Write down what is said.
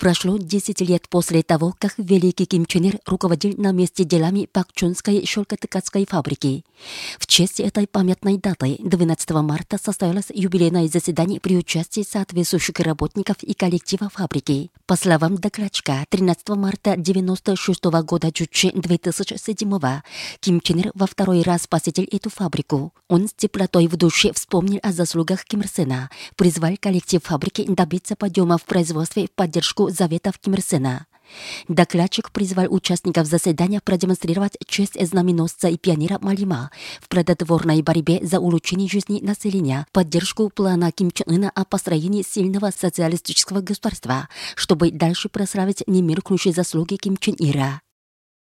Прошло 10 лет после того, как великий Ким Чен Ир руководил на месте делами Пакчунской шелкоткацкой фабрики. В честь этой памятной даты 12 марта состоялось юбилейное заседание при участии соответствующих работников и коллектива фабрики. По словам докладчика, 13 марта 1996 года Чучи 2007 Ким Чен Ир во второй раз посетил эту фабрику. Он с теплотой в душе вспомнил о заслугах Ким Ир Сена, призвал коллектив фабрики добиться подъема в производстве в поддержку заветов Ким Ир Сена. Докладчик призвал участников заседания продемонстрировать честь знаменосца и пионера Малима в плодотворной борьбе за улучшение жизни населения, поддержку плана Ким Чен Ына о построении сильного социалистического государства, чтобы дальше прославить немеркнущие заслуги Ким Чен Ира.